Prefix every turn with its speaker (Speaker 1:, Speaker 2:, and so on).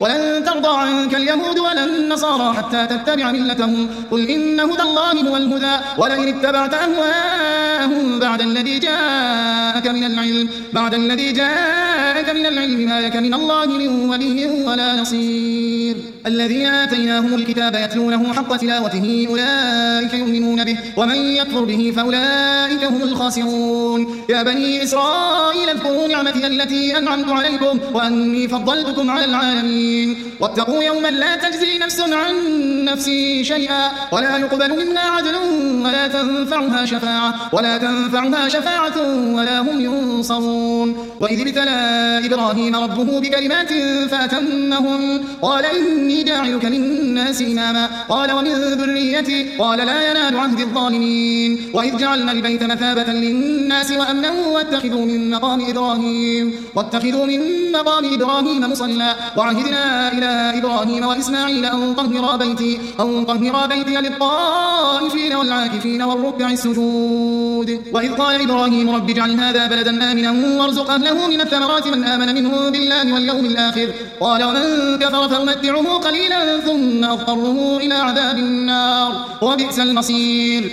Speaker 1: ولن ترضى عنك اليهود ولا النصارى حتى تتبع ملتهم قل إن هدى الله هو الهدى ولئن اتبعت أهواءهم بعد الذي جاءك من العلم ما لك من الله من ولي ولا نصير الذين آتيناهم الكتاب يتلونه حق تلاوته أولئك يؤمنون به ومن يكفر به فأولئك هم الخاسرون يا بني إسرائيل اذكروا نعمتي التي أنعمت عليكم وأني فضلتكم على العالمين واتقوا يوما لا تجزي نفس عن نفس شيئا ولا يقبل منا عدل ولا تنفعها شفاعة ولا هم ينصرون وإذ ابتلى إبراهيم ربه بكلمات فأتمهن قال إني جاعلك للناس إماما قال ومن ذريتي قال لا ينال عهد الظالمين وإذ جعلنا البيت مثابة للناس وأمنا واتخذوا من مقام إبراهيم مصلى وعهدنا إلى إبراهيم وإسماعيل أن طهرا بيتي للطائفين والعاكفين والركع السجود وإذ قال إبراهيم رب اجعل هذا بلدا آمنا وارزق أهله من الثمرات من آمن منهم بالله واليوم الآخر قال ومن كفر فأمتعه قليلا ثم أضطره إلى عذاب النار وبئس المصير